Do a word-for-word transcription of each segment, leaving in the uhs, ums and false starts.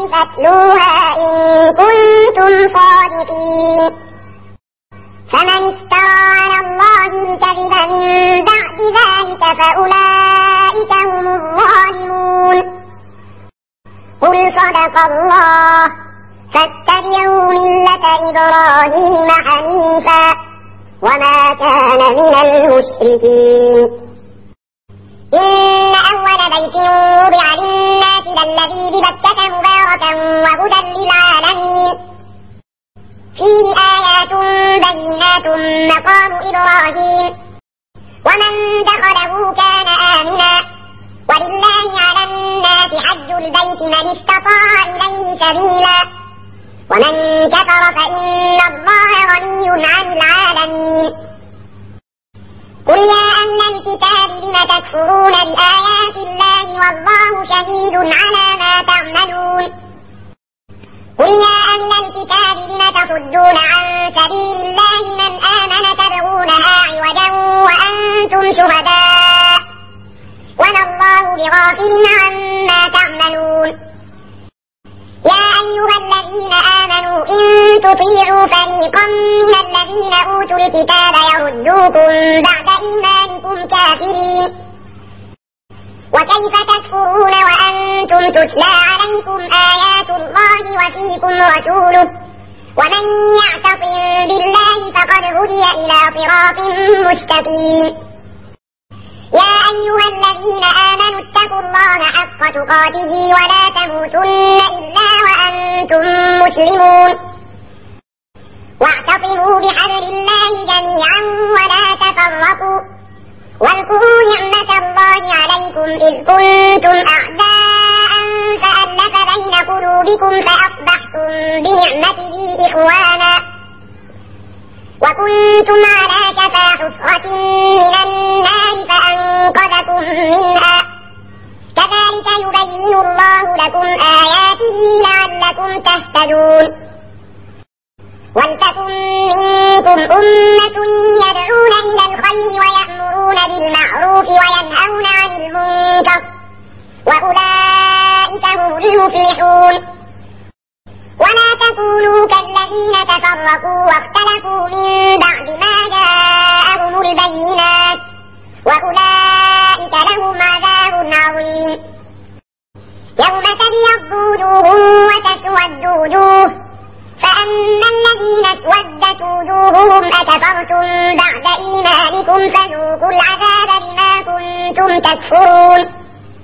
فاتلوها إن كنتم صادقين. فمن افترى على الله الكذب من بعد ذلك فأولئك هم الظالمون. قل صدق الله فاتبعوا ملة إبراهيم حنيفا وما كان من المشركين. إن أول بيت وضع للناس للذي ببكة مباركا وهدى للعالمين فيه آيات بينات مقام إبراهيم ومن دخله كان آمنا ولله على الناس حج البيت من استطاع إليه سبيلا ومن كفر فإن الله غني عن العالمين. قل يا أهل الكتاب لم تكفرون بآيات الله والله شهيد على ما تعملون. قل يا أهل الكتاب لم تصدون عن سبيل الله من آمن تبغونها عوجا وأنتم شهداء وما الله بغافل عما تعملون. يا أيها الذين آمنوا إن تطيعوا فريقا من الذين أوتوا الكتاب يردوكم بعد إيمانكم كافرين وكيف تكفرون وأنتم تتلى عليكم آيات الله وفيكم رسوله ومن يعتصم بالله فقد هدي إلى صراط مستقيم. يا أيها الذين آمنوا اتقوا الله حق تقاته ولا تموتن إلا وأنتم مسلمون واعتصموا بحبل الله جميعا ولا تفرقوا واذكروا نعمة الله عليكم إذ كنتم أعداء فألف بين قلوبكم فأصبحتم بنعمته إخوانا وكنتم على شفا حفرة من النار فأنقذكم منها كذلك يبين الله لكم آياته لعلكم تهتدون. ولتكن منكم أمة يدعون إلى الخير ويأمرون بالمعروف وينهون عن المنكر وأولئك هم المفلحون. ولا تكونوا كالذين تفرقوا واختلفوا من بعد ما جاءهم البينات وأولئك لهم عذاب عظيم. يوم تبيض وجوه وتسود وجوه فأما الذين اسودت وجوههم أكفرتم بعد إيمانكم فذوقوا العذاب بما كنتم تكفرون.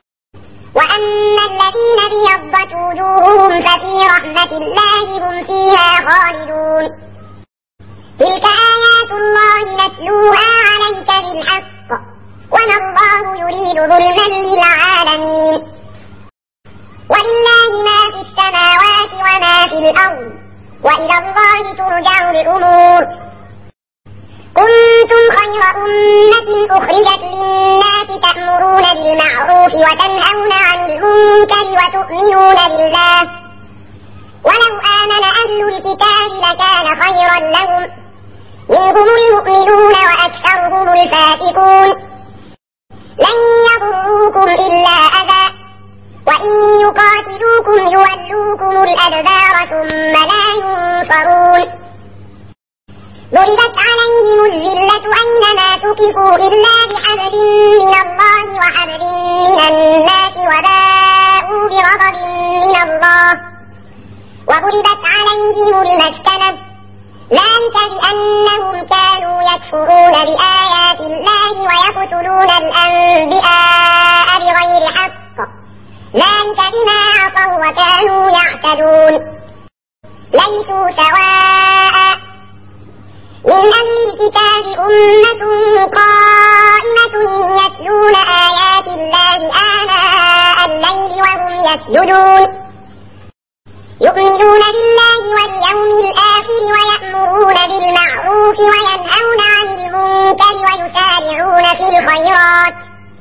وأما الذين ابيضت وجوههم ففي رحمة الله هم فيها خالدون. تلك آيات الله نتلوها عليك بالحق وما الله يريد ظلما للعالمين. ولله ما في السماوات وما في الأرض وإلى الله ترجع الأمور. كنتم خير أمة أخرجت للناس تأمرون بالمعروف وتنهون عن المنكر وتؤمنون بالله ولو آمن أهل الكتاب لكان خيرا لهم منهم المؤمنون وأكثرهم الفاسقون. لن يضروكم إلا أذى وإن يقاتلوكم يولوكم الأدبار ثم لا ينصرون. ضربت عليهم الذلة أينما تكفوا إلا بحبل من الله وحبل من الناس وباءوا بغضب من الله وضربت عليهم المسكنة ذلك بأنهم كانوا يكفرون بآيات الله ويقتلون الأنبياء بغير حق ذلك بما عصوا وكانوا يعتدون. ليسوا سواء من أهل الكتاب أمة قائمة يتلون آيات الله آناء الليل وهم يسجدون يؤمنون بالله واليوم الآخر ويأمرون بالمعروف وينهون عن المنكر ويسارعون في الخيرات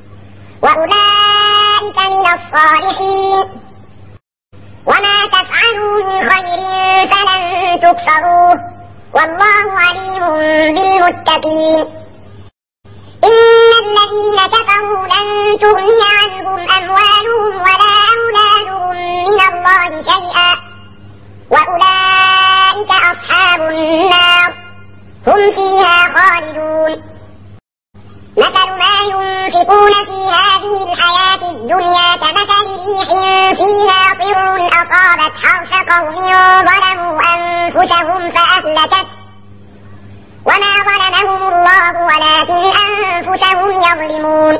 وأولئك من الصالحين. وما تفعلوا من خير فلن تكفروه والله عليم بالمتقين. إن الذين كفروا لن تغني عنهم أموالهم ولا أولادهم من الله شيئا قوم ظلموا أنفسهم فأهلكت وما ظلمهم الله ولكن أنفسهم يظلمون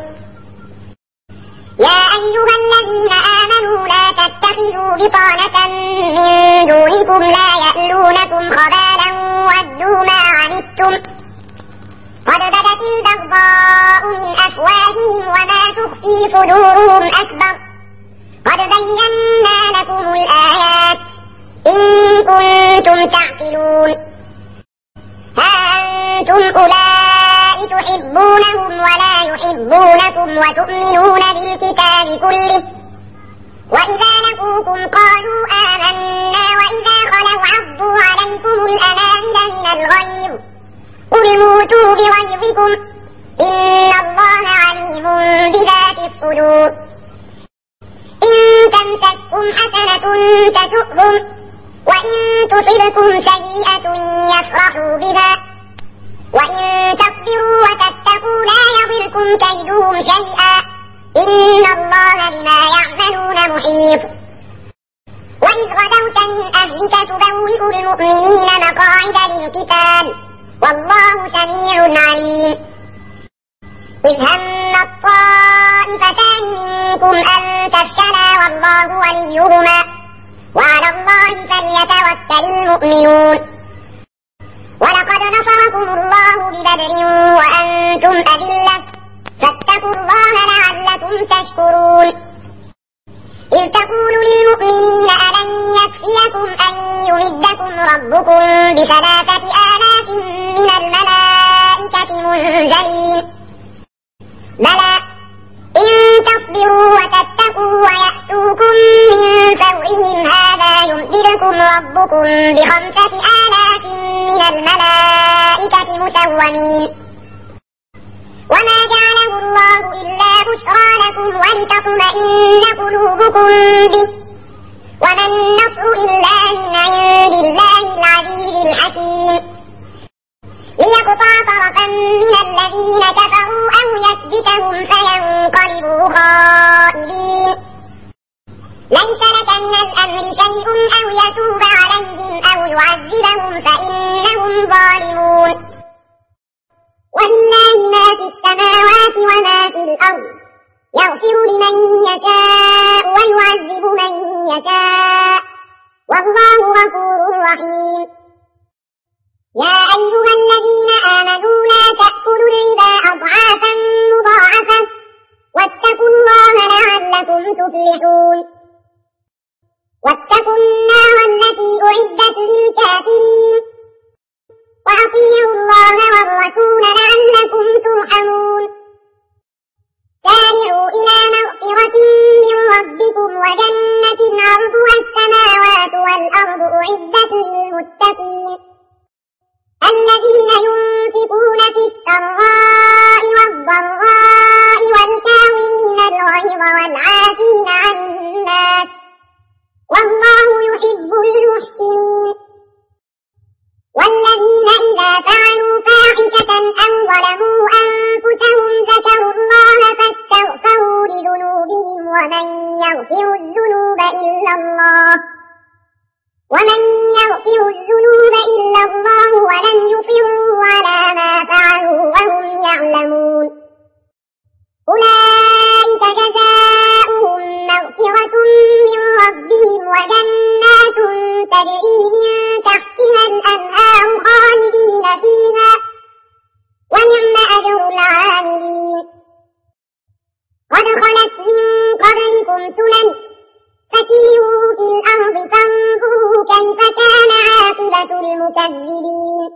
يا أيها الذين آمنوا لا تتخذوا بطانة من دونكم لا يألونكم خبالا ودوا ما عنتم قد بدت البغضاء من أفواههم وما تخفي صدورهم أكبر قد بينا لكم الآيات إن كنتم تعقلون ها أنتم أولئك تحبونهم ولا يحبونكم وتؤمنون بالكتاب كله وإذا لقوكم قالوا آمنا وإذا خلوا عضوا عليكم الأنامل من الغيظ قل موتوا بغيظكم إن الله عليم بذات الصدور إن تمسككم حسنة تسؤهم وإن تصبكم سيئة يفرحوا بها وإن تصبروا وتتقوا لا يضركم كيدهم شيئا إن الله بما يعملون محيط وإذ غدوت من أهلك تبوئ المؤمنين مقاعد للقتال والله سميع عليم إذ هم الطائفتان منكم أن تفشلا والله وليهما وعلى الله فليتوكل المؤمنون ولقد نصركم الله ببدر وأنتم أذلة فاتقوا الله لعلكم تشكرون إذ تقول للمؤمنين ألن يكفيكم أن يمدكم ربكم بثلاثة آلاف من الملائكة منزلين بلى إن تصبروا وتتقوا ويأتوكم من فورهم هذا يمددكم ربكم بخمسة آلاف من الملائكة مسومين وما جعله الله إلا بشرى لكم ولتطمئن قلوبكم به وما النصر إلا من عند الله العزيز الحكيم ليقطع طرفا من الذين كفروا أو يكبتهم فينقلبوا خائبين ليس لك من الأمر شيء أو يتوب عليهم أو يعذبهم فإنهم ظالمون ولله ما في السماوات وما في الأرض يغفر لمن يشاء ويعذب من يشاء والله غفور رحيم يا أيها الذين آمنوا لا تأكلوا الربا أضعافا مضاعفة واتقوا الله لعلكم تفلحون واتقوا النار التي أعدت للكافرين وأطيعوا الله والرسول لعلكم ترحمون سارعوا إلى مغفرة من ربكم وجنة عرضها السماوات والأرض أعدت للمتقين الذين ينفقون في السراء والضراء والكاظمين الغيظ والعافين عن الناس والله يحب المحسنين والذين إذا فعلوا فاحشة أو ظلموا أنفسهم ذكروا الله فاستغفروا لذنوبهم ومن يغفر الذنوب إلا الله ومن يغفر الذنوب إلا الله ولم يصروا على ما فعلوا وهم يعلمون أولئك جزاؤهم مغفرة من ربهم وجنات تجري من تحتها الأنهار خالدين فيها ونعم أجر العاملين قد خلت من قبلكم سنن فسيروا في الأرض فانظروا كيف كان عاقبة المكذبين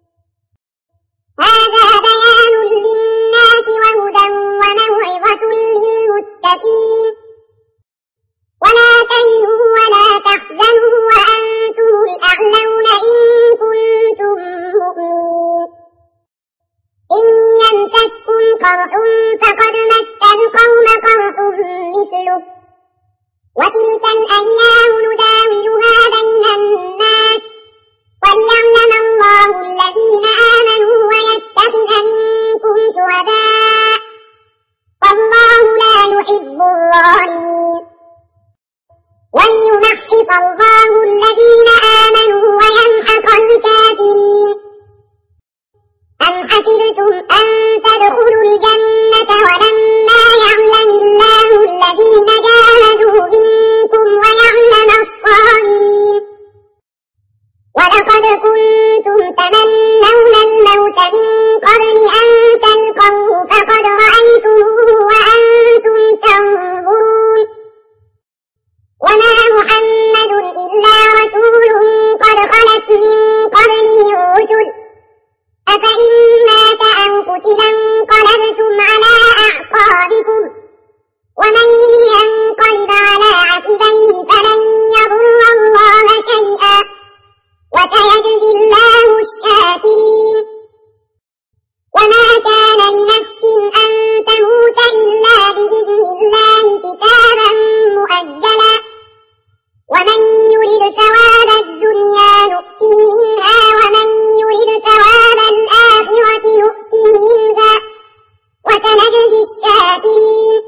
هذا بيان للناس وهدى وموعظة للمتقين ولا تهنوا ولا تحزنوا وأنتم الأعلون إن كنتم مؤمنين إن يمسككم قرح فقد مس القوم قرح مثله وتلك الأيام نداولها بين الناس وليعلم ليمحص الله الذين آمنوا ويمحق الكافرين. أم حسبتم أن تدخلوا الجنة ولما يعلم الله الذين جاهدوا منكم ويعلم الصابرين. ولقد كنتم تمنون الموت من قبل أن تلقوه فقد رأيتموه وأنتم تنظرون. وما محمد إلا رسول قد خلت من قبله الرسل أفإن مات أو قتل انقلبتم على أعقابكم ومن ينقلب على عقبيه فلن يضر الله شيئا وسيجزي الله الشاكرين. وما كان لنفس أن تموت إلا بإذن الله كتابا مؤجلا ومن يرد ثواب الدنيا نؤته منها ومن يرد ثواب الآخرة نؤته منها وسنجزي الشاكرين.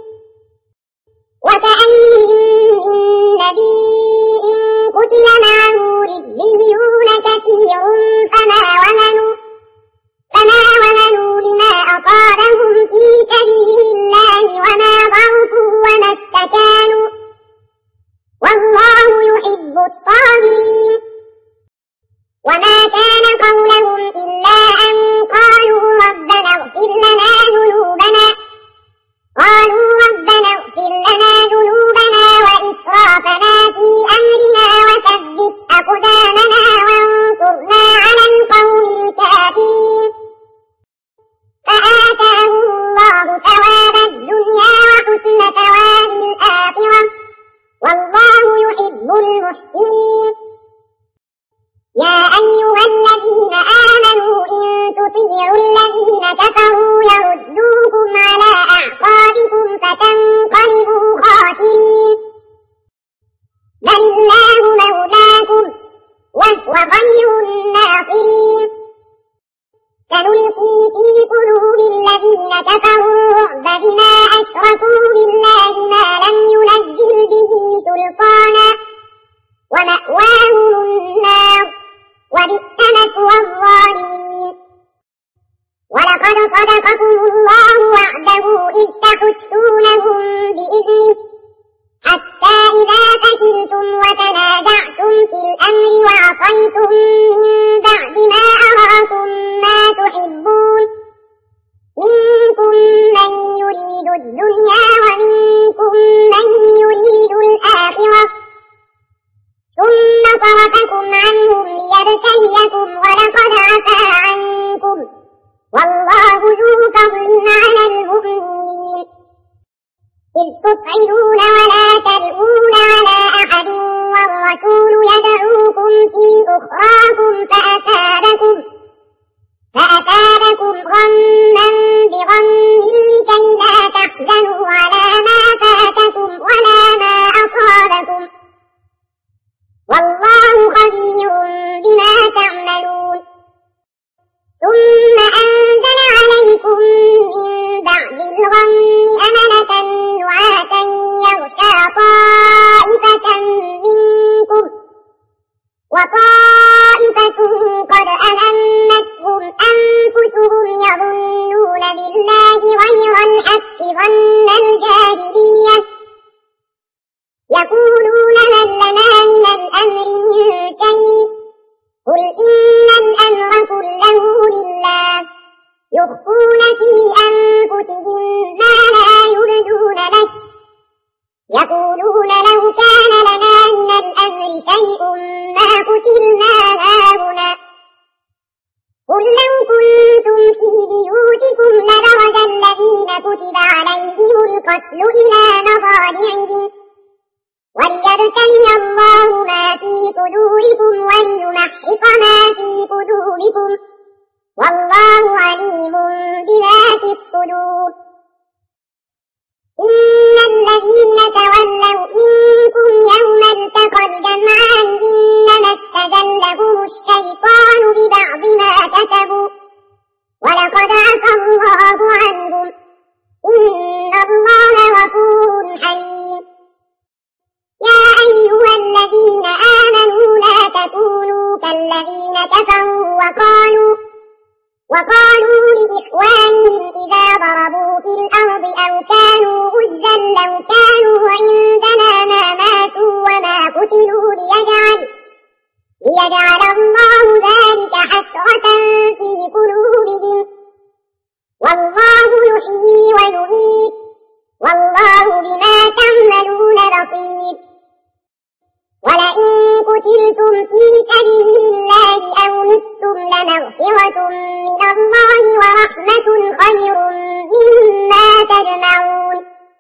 وكأين من نبي قتل معه ربيون كثير فما وهنوا فما وهنوا لما أصابهم في سبيل الله وما ضعفوا وما استكانوا والله يحب الصابرين. وما كان قولهم إلا أن قالوا ربنا اغفر لنا ذنوبنا قالوا ربنا اغفر لنا ذنوبنا وإسرافنا في أمرنا وثبت أقدامنا وانصرنا على القوم الكافرين. فآتاهم الله ثواب الدنيا وحسن ثواب الآخرة والله يحب المحسنين. يا أيها الذين آمنوا إن تطيعوا الذين كفروا يردوكم على أعقابكم فتنقلبوا خاسرين. بل الله مولاكم وهو خير الناصرين. سنلقي في قلوب الذين كفروا الرعب بما أشركوا بالله ما لم ينزل به سلطانا ومأواهم النار وبئس مثوى الظالمين. ولقد صدقكم الله وعده إذ تحسونهم بإذنه حتى إذا فشلتم وتنازعتم في الأمر وعصيتم من بعد ما أراكم ما تحبون منكم من يريد الدنيا ومنكم من يريد الآخرة ثم صرفكم عنهم ليبتليكم ولقد عفا عنكم والله ذو فضل على المؤمنين. إذ تصعدون ولا تلؤون على أحد والرسول يدعوكم في أخراكم فأثابكم فأثابكم غما بغم لكي لا تحزنوا على ما فاتكم ولا ما أصابكم والله خبير بما تعملون. ثم أنزل عليكم من بعد الغم أمنة نعاسا يغشى طائفة منكم وطائفة قد أهمتهم أنفسهم يظنون بالله غير الحق ظن الجاهلية يقولون هل لنا من الأمر من شيء قل إن الأمر كله لله يخفون في أنفسهم ما لا يبدون لك يقولون لو كان لنا من الأمر شيء ما قتلنا هاهنا قل لو كنتم في بيوتكم لبرز الذين كتب عليهم القتل إلى مضاجعهم وليبتلي الله ما في صدوركم وليمحص ما في قلوبكم والله عليم بذات الصدور. إن الذين تولوا منكم يوم التقى الجمعان إنما استزلهم الشيطان ببعض ما كسبوا ولقد عفا الله عنهم إن الله غفور حليم. يا أيها قتلتم في سبيل الله أو متم لمغفرة من الله ورحمة خير مما تجمعون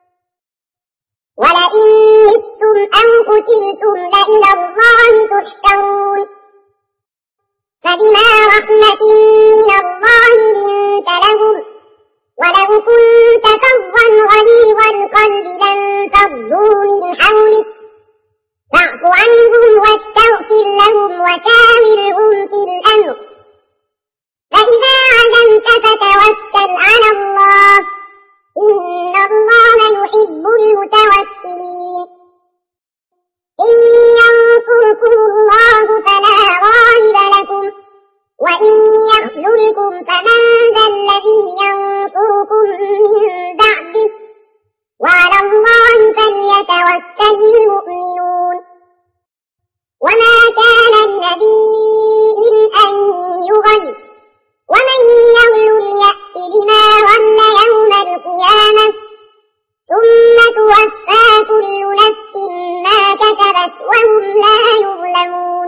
ولئن متم أو قتلتم لإلى الله تحشرون فبما رحمة من الله لنت لهم ولو كنت فظا غليظ القلب لانفضوا من حولك فاعف عنهم واستغفر لهم وشاورهم في الأمر فإذا عزمت فتوكل على الله إن الله يحب المتوكلين إن ينصركم الله فلا غالب لكم وإن يخذلكم فمن ذا الذي ينصركم من بعده وعلى الله فليتوكل المؤمنون وما كان لنبي أن يغل ومن يغل يأت بما غل يوم القيامة ثم توفى كل نفس ما كسبت وهم لا يظلمون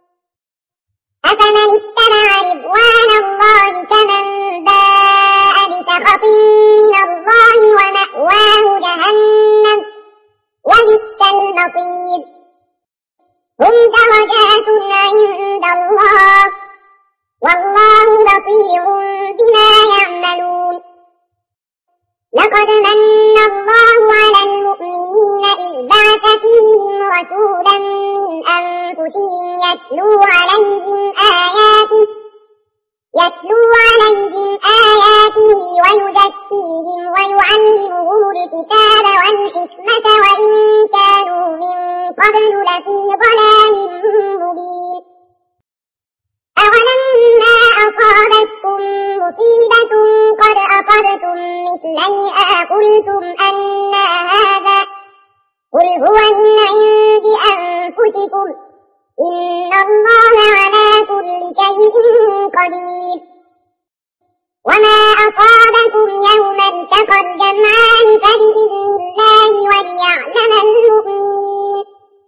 أفمن اتبع رضوان الله كمن باء بسخط من الله ومأواه جهنم وبئس المصير هم درجات عند الله والله بصير بما يعملون لقد من الله على المؤمنين إذ بعث فيهم رسولا من أنفسهم يتلو عليهم آياته يتلو عليهم آياته ويزكيهم ويعلمهم الكتاب والحكمة وإن كانوا من قبل لفي ضلال مبين أولما أصابتكم مصيبة قد أصبتم مثليها قلتم أنى هذا قل هو من عند أنفسكم إن الله على كل شيء قدير وما أصابكم يوم التقى الجمعان فبإذن الله وليعلم المؤمنين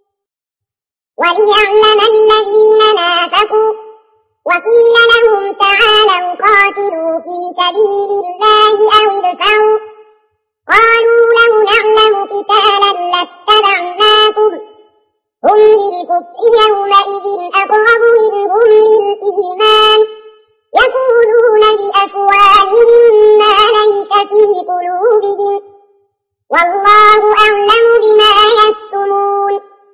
وليعلم الذين نافقوا وقيل لهم تعالوا قاتلوا في سبيل الله أو ادفعوا قالوا لو نعلم قتالا لاتبعناكم هم للكفر يومئذ أقرب منهم للإيمان يقولون بأفواههم ما ليس في قلوبهم والله أعلم بما يكتمون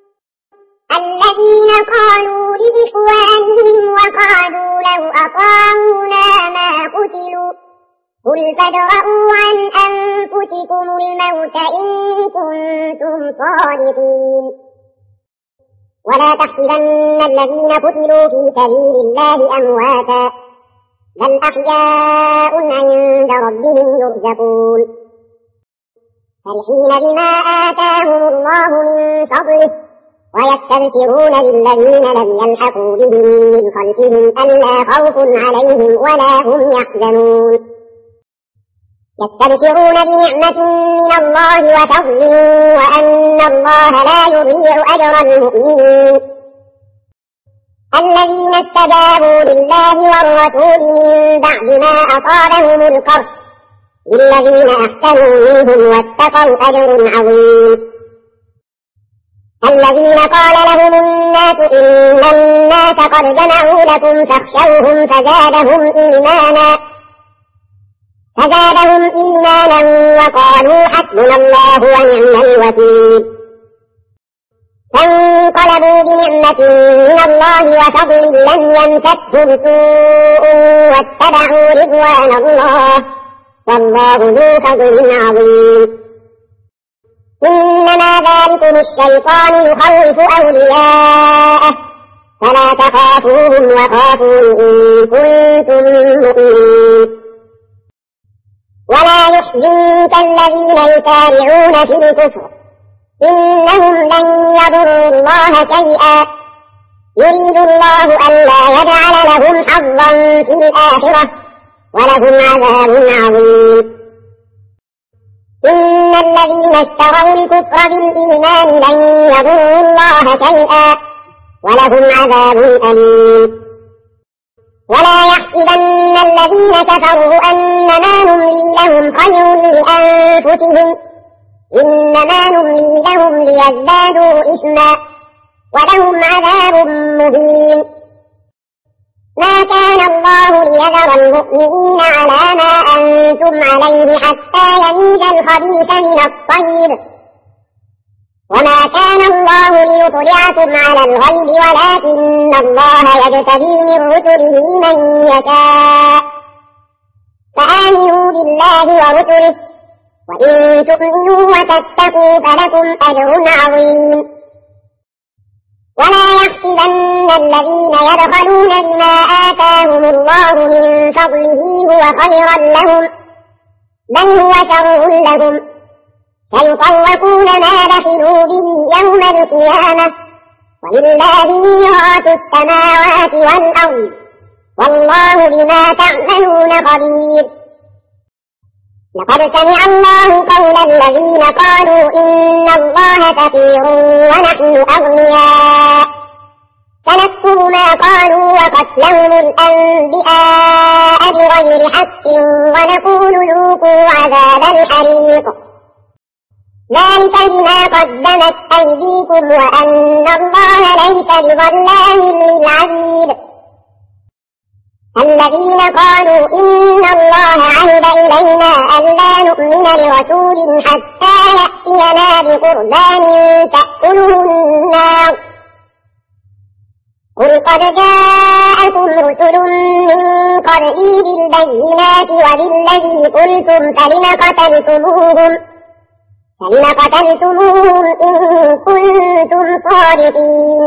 الذين قالوا لإخوانهم وقالوا لو أطاعونا ما قتلوا قل فادرءوا عن أنفسكم الموت إن كنتم صادقين ولا تحسبن الذين قتلوا في سبيل الله أمواتا بل أحياء عند ربهم يرزقون فرحين بما آتاهم الله من فضله ويستبشرون بالذين لم يلحقوا بهم من خلفهم ألا خوف عليهم ولا هم يحزنون يستبشرون بنعمة من الله وفضل وأن الله لا يضيع أجر المؤمنين الذين استجابوا لله والرسول من بعد ما أصابهم القرح للذين أحسنوا منهم واتقوا أجر عظيم الذين قال لهم الناس إن الناس قد جمعوا لكم فاخشوهم فزادهم إيمانا فزادهم إيمانا وقالوا حسبنا الله ونعم الوكيل فانقلبوا بنعمة من الله وفضل لم يمسسهم سوء واتبعوا رضوان الله والله ذو فضل عظيم إنما ذلكم الشيطان يخوف أولياءه فلا تخافوهم وخافون إن كنتم مؤمنين ولا يحزنك الذين يسارعون في الكفر إنهم لن يضروا الله شيئا يريد الله ألا يجعل لهم حظا في الآخرة ولهم عذاب عظيم إن الذين اشتروا الكفر بالإيمان لن يضروا الله شيئا ولهم عذاب أليم. ولا يحسبن الذين كفروا أنما نملي لهم خير لأنفسهم إنما نملي لهم ليزدادوا إثما ولهم عذاب مهين. ما كان الله ليذر المؤمنين على ما أنتم عليه حتى يميز الخبيث من الطيب وما كان الله ليطلعكم على الغيب ولكن الله يجتبي من رسله من يشاء فآمنوا بالله ورسله وإن تؤمنوا وتتقوا فلكم أجر عظيم. ولا يحسبن الذين يبخلون بما آتاهم الله من فضله هو خيرا لهم بل هو شر لهم سيطوقون ما بخلوا به يوم القيامة ولله ميراث السماوات والأرض والله بما تعملون خبير. لقد سمع الله قول الذين قالوا إن الله فقير ونحن أغنياء سنكتب ما قالوا وقتلهم الأنبياء بغير حق ونقول ذوقوا عذاب الحريق ذلك بما قدمت أيديكم وأن الله ليس بظلام للعبيد. الذين قالوا إن الله عهد إلينا ألا نؤمن لرسول حتى يأتينا بقربان تأكله النار قل قد جاءكم رسل من قبلي بالبينات وبالذي قلتم فلم قتلتموهم فلم قتلتموهم إن كنتم صادقين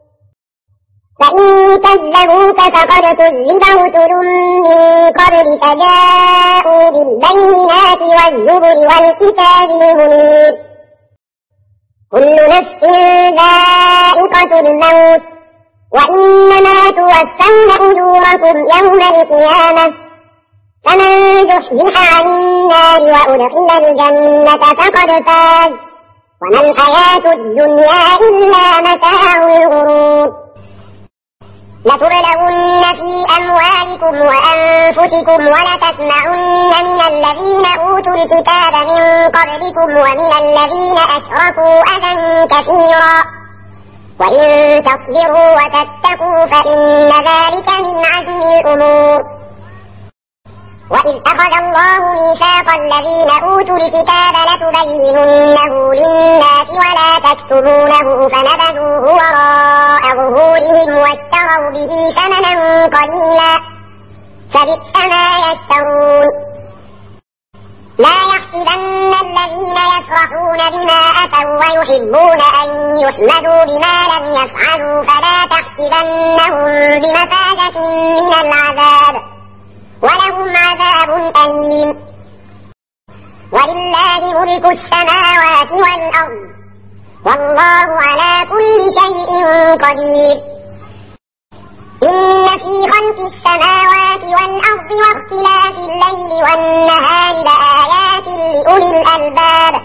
فإن كذبوك فقد كذب رسل من قبلك جاءوا بالبينات والزبر والكتاب المنير كل نفس ذائقة الموت وإنما توفون أجوركم يوم القيامة فمن زحزح عن النار وأدخل الجنة فقد فاز وما الحياة الدنيا إلا متاع الغرور. لتبلغن في أموالكم وأنفسكم ولتسمعن من الذين أوتوا الكتاب من قبلكم ومن الذين أشركوا أذى كثيرا وإن تصبروا وتتقوا فإن ذلك من عزم الأمور. وإذ أخذ الله ميثاق الذين أوتوا الكتاب لتبيننه للناس ولا تكتمونه فنبذوه وراء ظهورهم واشتروا به ثمنا قليلا فبئس ما يشترون. لا يحسبن الذين يفرحون بما أتوا ويحبون أن يحمدوا بما لم يفعلوا فلا تحسبنهم بمفازة من العذاب ولهم عذاب أليم. ولله ملك السماوات والأرض والله على كل شيء قدير. إن في خلق السماوات والأرض واختلاف الليل والنهار لآيات لأولي الألباب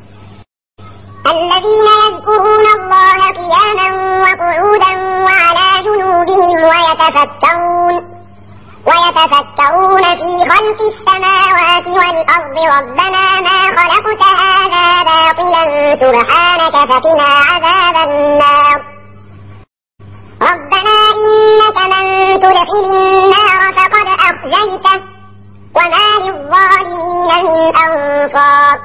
الذين يذكرون الله قياما وقعودا وعلى جنوبهم ويتفكرون ويتفكرون في خلق السماوات والأرض ربنا ما خلقت هذا باطلا سبحانك فقنا عذاب النار. ربنا إنك من تدخل النار فقد أخزيته وما للظالمين من أنصار.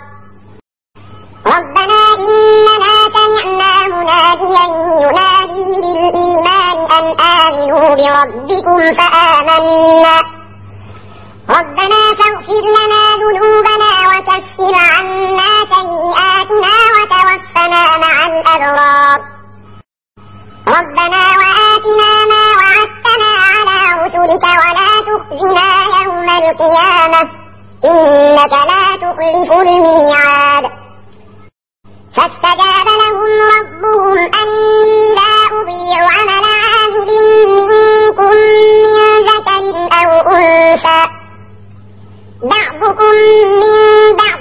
ربنا إننا سمعنا مناديا ينادي للإيمان أن آمنوا بربكم فآمنا ربنا فاغفر لنا ذنوبنا وكفر عنا سيئاتنا وتوفنا مع الأبرار. ربنا وآتنا ما وعدتنا على رسلك ولا تخزنا يوم القيامة إنك لا تخلف الميعاد. فاستجاب لهم ربهم أني لا أضيع عمل عامل منكم من ذكر أو أنثى بعضكم من بعض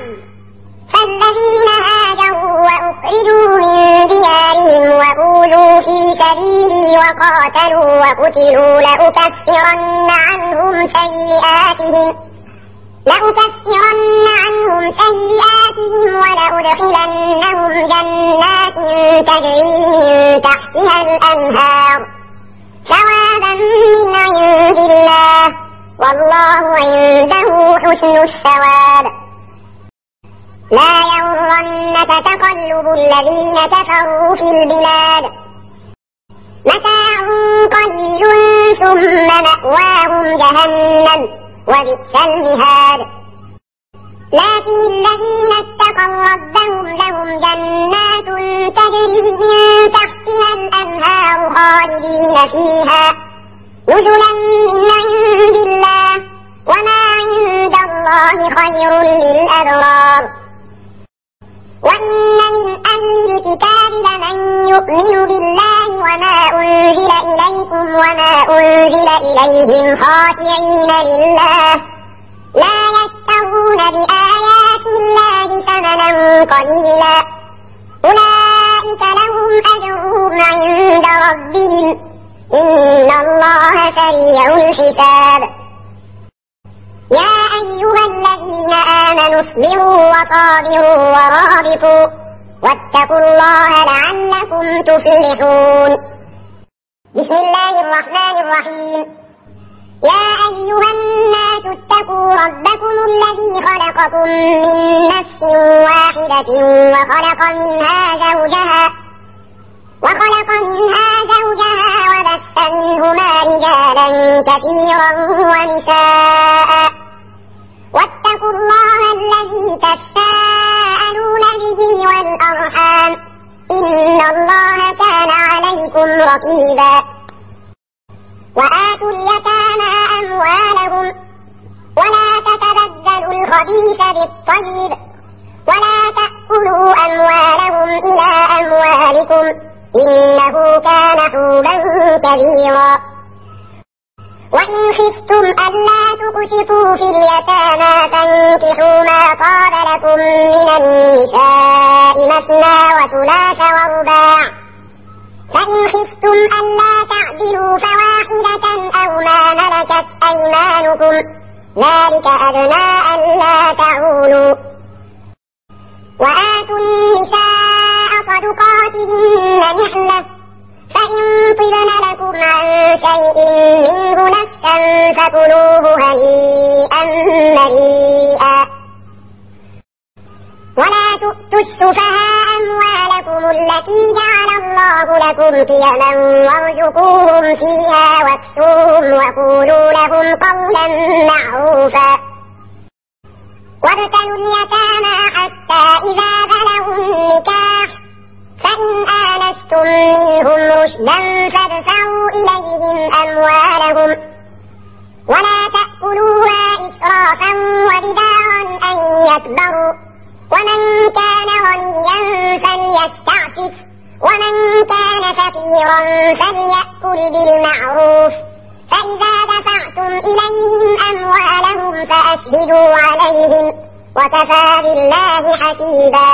فالذين هاجروا وأخرجوا من ديارهم وأوذوا في سبيلي وقاتلوا وقتلوا لأكفرن عنهم سيئاتهم لأكفرن عنهم سيئاتهم ولأدخلنهم جنات تجري من تحتها الأنهار ثوابا من عند الله والله عنده حسن الثواب. لا يغرنك تقلب الذين كفروا في البلاد متاع قليل ثم مأواهم جهنم وبئس المهاد. لكن الذين اتقوا ربهم لهم جنات تجري من تحتها الأنهار خالدين فيها نزلا من عند الله وما عند الله خير للأبرار. وإن من أهل الكتاب لمن يؤمن بالله وما أنزل إليكم وما أنزل إليهم خاشعين لله لا يشترون بآيات الله ثمنا قليلا أولئك لهم أجرهم عند ربهم إن الله سريع الحساب. يا أيها الذين آمنوا اصبروا وصابروا ورابطوا واتقوا الله لعلكم تفلحون. بسم الله الرحمن الرحيم. يا أيها الناس اتقوا ربكم الذي خلقكم من نفس واحدة وخلق منها زوجها وخلق منها زوجها وبث منهما رجالا كثيرا ونساء واتقوا الله الذي تساءلون به والأرحام إن الله كان عليكم رقيبا. وآتوا اليتامى أموالهم ولا تتبدلوا الخبيث بالطيب ولا تأكلوا أموالهم إلى أموالكم إنه كان حوبا كبيرا. وإن خفتم ألا تقسطوا في اليتامى فانكحوا ما طاب لكم من النساء مثنى وثلاث ورباع فإن خفتم ألا تعدلوا فواحدة أو ما ملكت أيمانكم ذلك أدنى ألا تعولوا. وآتوا النساء صدقاتهن نحلة فإن طبن لكم عن شيء منه نفسا فكلوه هنيئا مريئا. ولا تؤتوا السفهاء أموالكم التي جعل الله لكم قيما وارزقوهم فيها واكسوهم وقولوا لهم قولا معروفا. وابتلوا اليتامى حتى إذا بلغوا النكاح فإن آنستم منهم رشدا فادفعوا إليهم أموالهم ولا تأكلوها إسرافا وبدارا أن يكبروا ومن كان غنيا فليستعفف ومن كان فقيرا فليأكل بالمعروف فإذا دفعتم إليهم أموالهم فأشهدوا عليهم وكفى بالله حسيبا.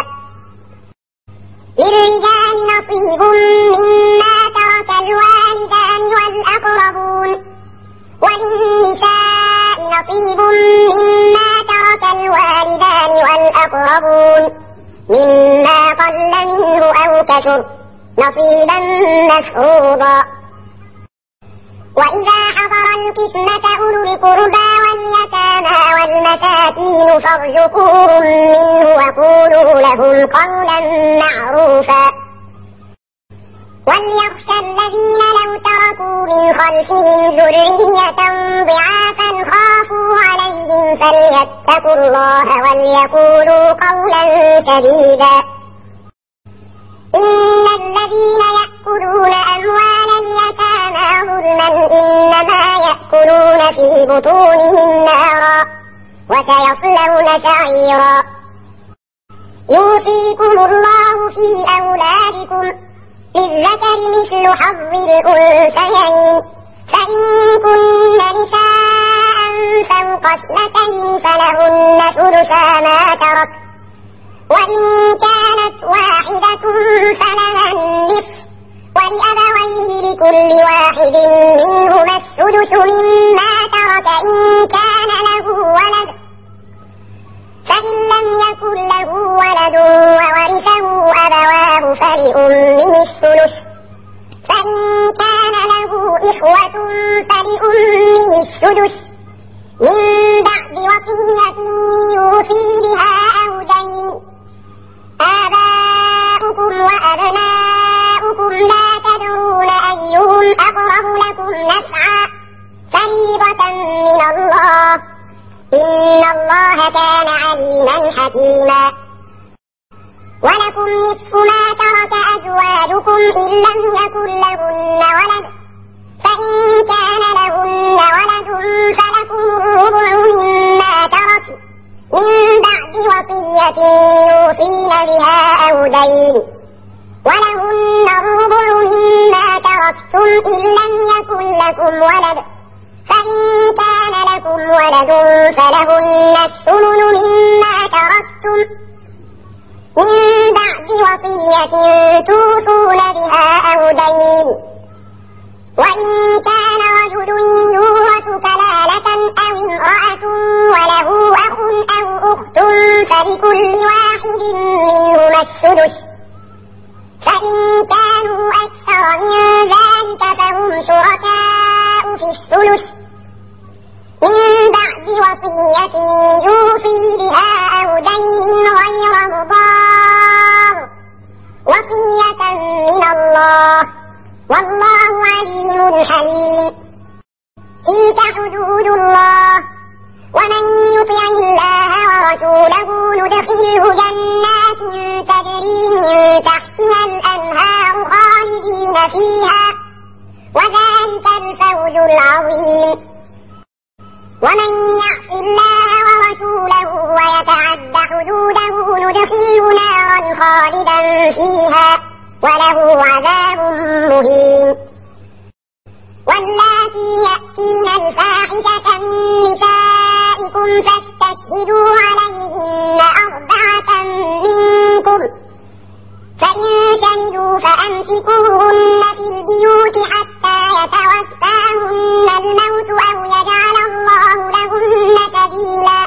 للرجال نصيب مما ترك الوالدان والأقربون وللنساء نصيب مما ترك الوالدان والأقربون مما قل منه أو كثر نصيبا مفروضا. وإذا حضر القسمة أولو القربى واليتامى والمساكين فارزقوهم منه وقولوا لهم قولا معروفا. وليخشى الذين لو تركوا من خلفهم ذرية ضعافا خافوا عليهم فليتقوا الله وليقولوا قولا سديدا. إن الذين يأكلون أموال اليتامى ظلما إنما يأكلون في بطونهم نارا وسيصلون سعيرا. يوصيكم الله في أولادكم للذكر مثل حظ الأنثيين فإن كن نساء فوق اثنتين فلهن ثلثا ما ترك وإن كانت واحدة فلها النصف ولأبويه لكل واحد منهما السدس مما ترك إن كان له ولد فإن لم يكن له ولد وورثه أبواه فلأمه الثلث فإن كان له إخوة فلأمه السدس من بعد وصية يوصي بها أو دين. آباؤكم وأبناؤكم لا تدرون أيهم أقرب لكم نفعا فريضة من الله إن الله كان عليما حكيما. ولكم نصف ما ترك أزواجكم إن لم يكن لهن ولد فإن كان لهن ولد فلكم الربع مما ترك من بعد وصية يوصين بها أو دين ولهن الربع مما تركتم إن لم يكن لكم ولد فإن كان لكم ولد فلهن الثمن مما تركتم من بعد وصية توصون بها أو دين. وإن كان رجل يورث كلالة أو امرأة وله أخ أو أخت فلكل واحد منهما السدس فإن كانوا أكثر من ذلك فهم شركاء في الثلث من بعد وصية يوصي بها أو دين غير مضار وصية من الله والله عليم حليم. تلك حدود الله ومن يطع الله ورسوله ندخله جنات تجري من تحتها الأنهار خالدين فيها وذلك الفوز العظيم. ومن يعص الله ورسوله ويتعد حدوده ندخله نارا خالدا فيها وله عذاب مهين. واللاتي يأتين الفاحشة من نسائكم فاستشهدوا عليهن أربعة منكم فإن شهدوا فأمسكوهن في البيوت حتى يتوفاهن الموت أو يجعل الله لهن سبيلا.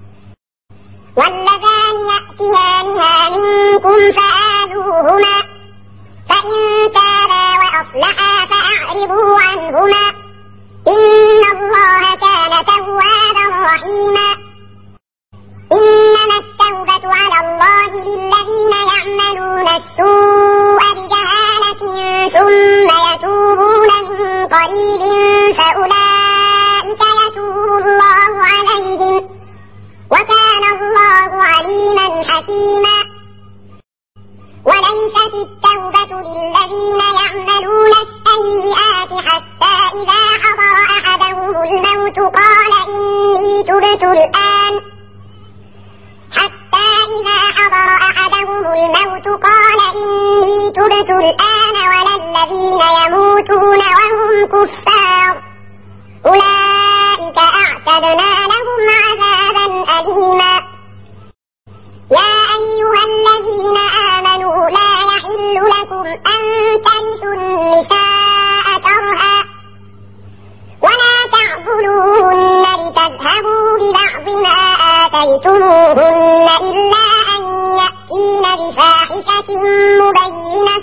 واللذان يأتيانها منكم فآذوهما فإن تابا وأصلحا فأعرضوا عنهما إن الله كان توابا رحيما. إنما التوبة على الله للذين يعملون السوء بجهالة ثم يتوبون من قريب فأولئك يتوب الله عليهم وكان الله عليما حكيما. وليست التوبة للذين يعملون السيئات حتى إذا حضر أحدهم الموت قال إني تبت الآن حتى إذا حضر أحدهم الموت قال إني تبت الآن ولا الذين يموتون وهم كفار أولئك أعتدنا لهم عذابا أليما. يا أيها الذين آمنوا لا يحل لكم أن ترثوا النساء كرها ولا تعضلوهن لتذهبوا ببعض ما آتيتموهن إلا أن يأتين بفاحشة مبينة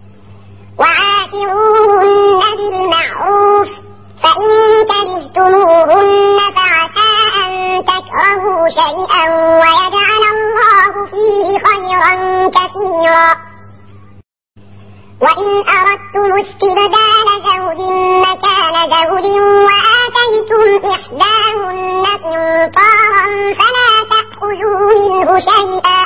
وعاشروهن بالمعروف فإن كرهتموهن فعسى أن تكرهوا شيئا ويجعل الله فيه خيرا كثيرا. وإن أردتم استبدال زوج مكان زوج وآتيتم إحداهن قنطارا فلا تأخذوا منه شيئا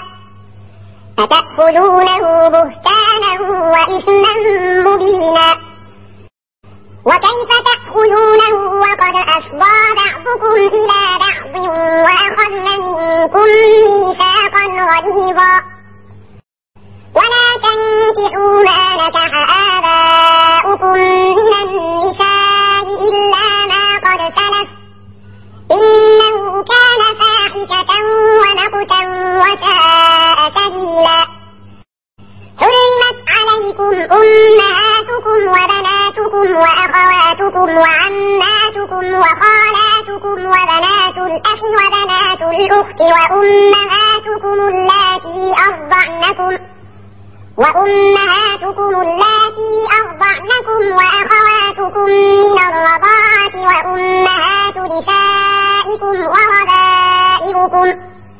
أتأخذونه بهتانا وإثما مبينا. وكيف تأخذونه وقد أفضى بعضكم إلى بعض وأخذن منكم ميثاقا غليظا. ولا تنكحوا ما نكح آباؤكم أخواتكم وعماتكم وخالاتكم وبنات الأخ وبنات الأخت وأمهاتكم اللاتي أرضعنكم وأمهاتكم اللاتي أرضعنكم وأخواتكم من الرضاعة وأمهات نسائكم وربائبكم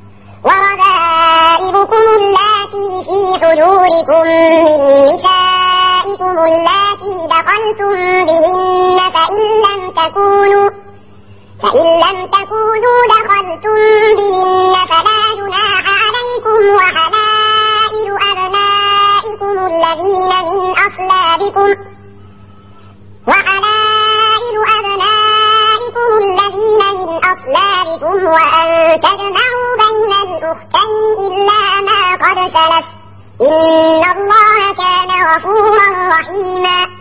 وربائبكم اللاتي في حجوركم من نسائكم اللاتي دخلتم بهن فإن لم تكونوا فإن لم تكونوا دخلتم بهن فلا جناح عليكم وحلائل أبنائكم الذين من أصلابكم وحلائل أبنائكم الذين من أصلابكم وأن تجمعوا بين الأختين إلا ما قد سلف إن الله كان غفورا رحيما.